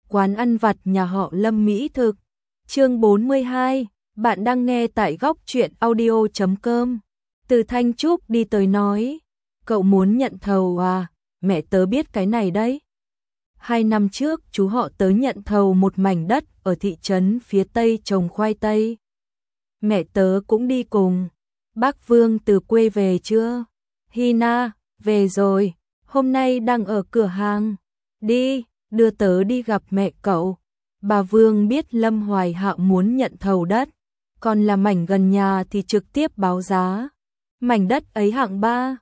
quán ăn vặt nhà họ Lâm mỹ thực. Chương 42, bạn đang nghe tại góc truyện audio.com. Từ Thanh Trúc đi tới nói, cậu muốn nhận thầu à, mẹ tớ biết cái này đấy. 2 năm trước chú họ tớ nhận thầu một mảnh đất ở thị trấn phía tây trồng khoai tây. Mẹ tớ cũng đi cùng. Bác Vương từ quê về chưa? Hina, về rồi, hôm nay đang ở cửa hàng. Đi, đưa tớ đi gặp mẹ cậu. Bà Vương biết Lâm Hoài Hạo muốn nhận thầu đất, còn là mảnh gần nhà thì trực tiếp báo giá. Mảnh đất ấy hạng 3,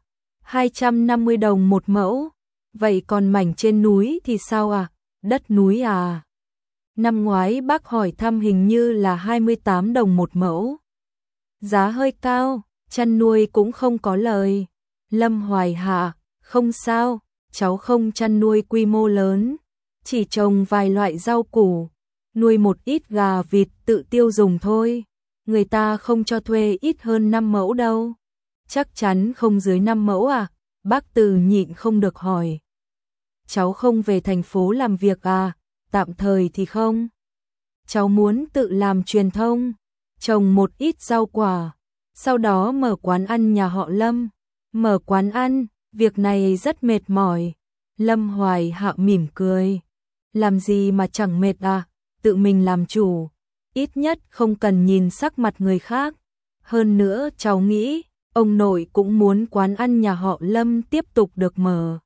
250 đồng một mẫu. Vậy còn mảnh trên núi thì sao à? Đất núi à? Năm ngoái bác hỏi thăm hình như là 28 đồng một mẫu. Giá hơi cao, chăn nuôi cũng không có lời. Lâm Hoài Hạ, không sao, cháu không chăn nuôi quy mô lớn, chỉ trồng vài loại rau củ, nuôi một ít gà vịt tự tiêu dùng thôi. Người ta không cho thuê ít hơn 5 mẫu đâu. Chắc chắn không dưới 5 mẫu à? Bác Từ nhịn không được hỏi. Cháu không về thành phố làm việc à? Tạm thời thì không. Cháu muốn tự làm truyền thông, trồng một ít rau quả, sau đó mở quán ăn nhà họ Lâm. Mở quán ăn, việc này rất mệt mỏi. Lâm Hoài Hạo mỉm cười. Làm gì mà chẳng mệt à? Tự mình làm chủ, ít nhất không cần nhìn sắc mặt người khác. Hơn nữa cháu nghĩ, ông nội cũng muốn quán ăn nhà họ Lâm tiếp tục được mở.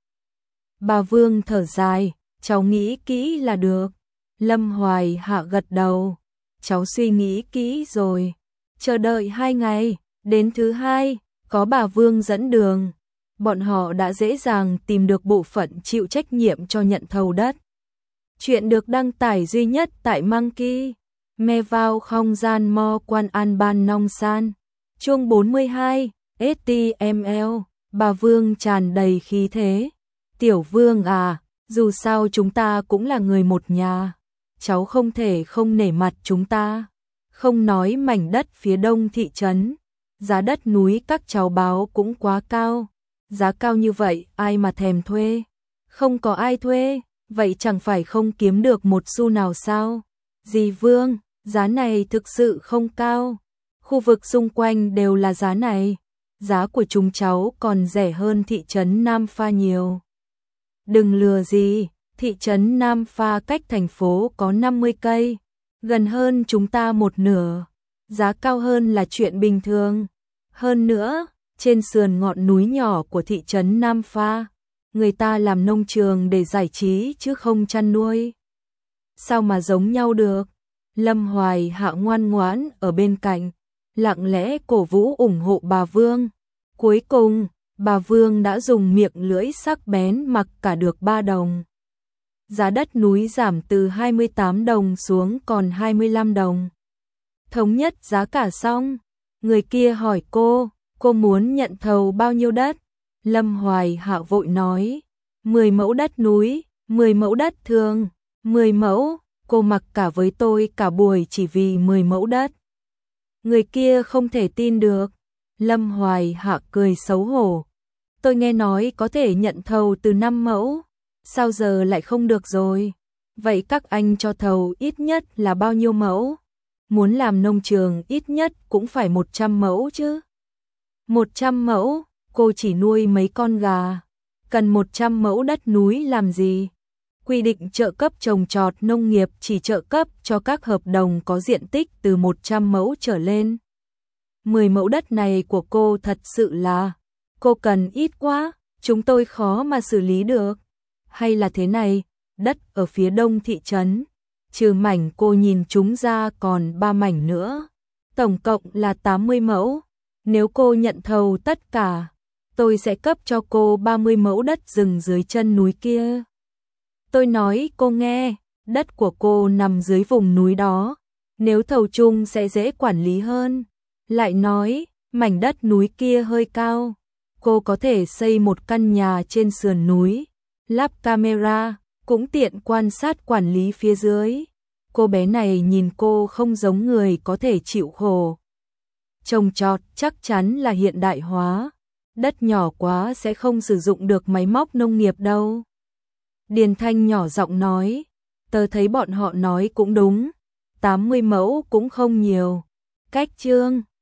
Bà Vương thở dài, cháu nghĩ kỹ là được. Lâm Hoài Hạ gật đầu. Cháu suy nghĩ kỹ rồi. Chờ đợi 2 ngày, đến thứ 2, có bà Vương dẫn đường. Bọn họ đã dễ dàng tìm được bộ phận chịu trách nhiệm cho nhận thầu đất. Chuyện được đăng tải duy nhất tại Monkey. Me vào không gian mo quan an ban nong san. Chương 42, HTML. Bà Vương tràn đầy khí thế. Tiểu Vương à, dù sao chúng ta cũng là người một nhà. Cháu không thể không nể mặt chúng ta. Không nói mảnh đất phía đông thị trấn, giá đất núi các cháu báo cũng quá cao. Giá cao như vậy ai mà thèm thuê? Không có ai thuê, vậy chẳng phải không kiếm được một xu nào sao? Dì Vương, giá này thực sự không cao. Khu vực xung quanh đều là giá này. Giá của chúng cháu còn rẻ hơn thị trấn Nam Pha nhiều. Đừng lừa gì, thị trấn Nam Pha cách thành phố có 50 cây, gần hơn chúng ta một nửa. Giá cao hơn là chuyện bình thường. Hơn nữa, trên sườn ngọn núi nhỏ của thị trấn Nam Pha, người ta làm nông trường để giải trí chứ không chăn nuôi. Sao mà giống nhau được? Lâm Hoài Hạ ngoan ngoãn ở bên cạnh, lặng lẽ cổ vũ ủng hộ bà Vương. Cuối cùng, bà Vương đã dùng miệng lưỡi sắc bén mặc cả được 3 đồng. Giá đất núi giảm từ 28 đồng xuống còn 25 đồng. Thống nhất giá cả xong, người kia hỏi cô muốn nhận thầu bao nhiêu đất? Lâm Hoài Hạ vội nói, 10 mẫu đất núi, 10 mẫu đất thường, 10 mẫu, cô mặc cả với tôi cả buổi chỉ vì 10 mẫu đất. Người kia không thể tin được. Lâm Hoài Hạ cười xấu hổ. Tôi nghe nói có thể nhận thầu từ 5 mẫu, sao giờ lại không được rồi? Vậy các anh cho thầu ít nhất là bao nhiêu mẫu? Muốn làm nông trường ít nhất cũng phải 100 mẫu chứ. 100 mẫu, cô chỉ nuôi mấy con gà. Cần 100 mẫu đất núi làm gì? Quy định trợ cấp trồng trọt nông nghiệp chỉ trợ cấp cho các hợp đồng có diện tích từ 100 mẫu trở lên. 10 mẫu đất này của cô thật sự là, cô cần ít quá, chúng tôi khó mà xử lý được. Hay là thế này, đất ở phía đông thị trấn, trừ mảnh cô nhìn chúng ra còn 3 mảnh nữa, tổng cộng là 80 mẫu. Nếu cô nhận thầu tất cả, tôi sẽ cấp cho cô 30 mẫu đất rừng dưới chân núi kia. Tôi nói cô nghe, đất của cô nằm dưới vùng núi đó, nếu thầu chung sẽ dễ quản lý hơn. Lại nói, mảnh đất núi kia hơi cao, cô có thể xây một căn nhà trên sườn núi, lắp camera, cũng tiện quan sát quản lý phía dưới. Cô bé này nhìn cô không giống người có thể chịu khổ. Trồng trọt chắc chắn là hiện đại hóa, đất nhỏ quá sẽ không sử dụng được máy móc nông nghiệp đâu. Điền Thanh nhỏ giọng nói, Tớ thấy bọn họ nói cũng đúng, 80 mẫu cũng không nhiều. Cách Trương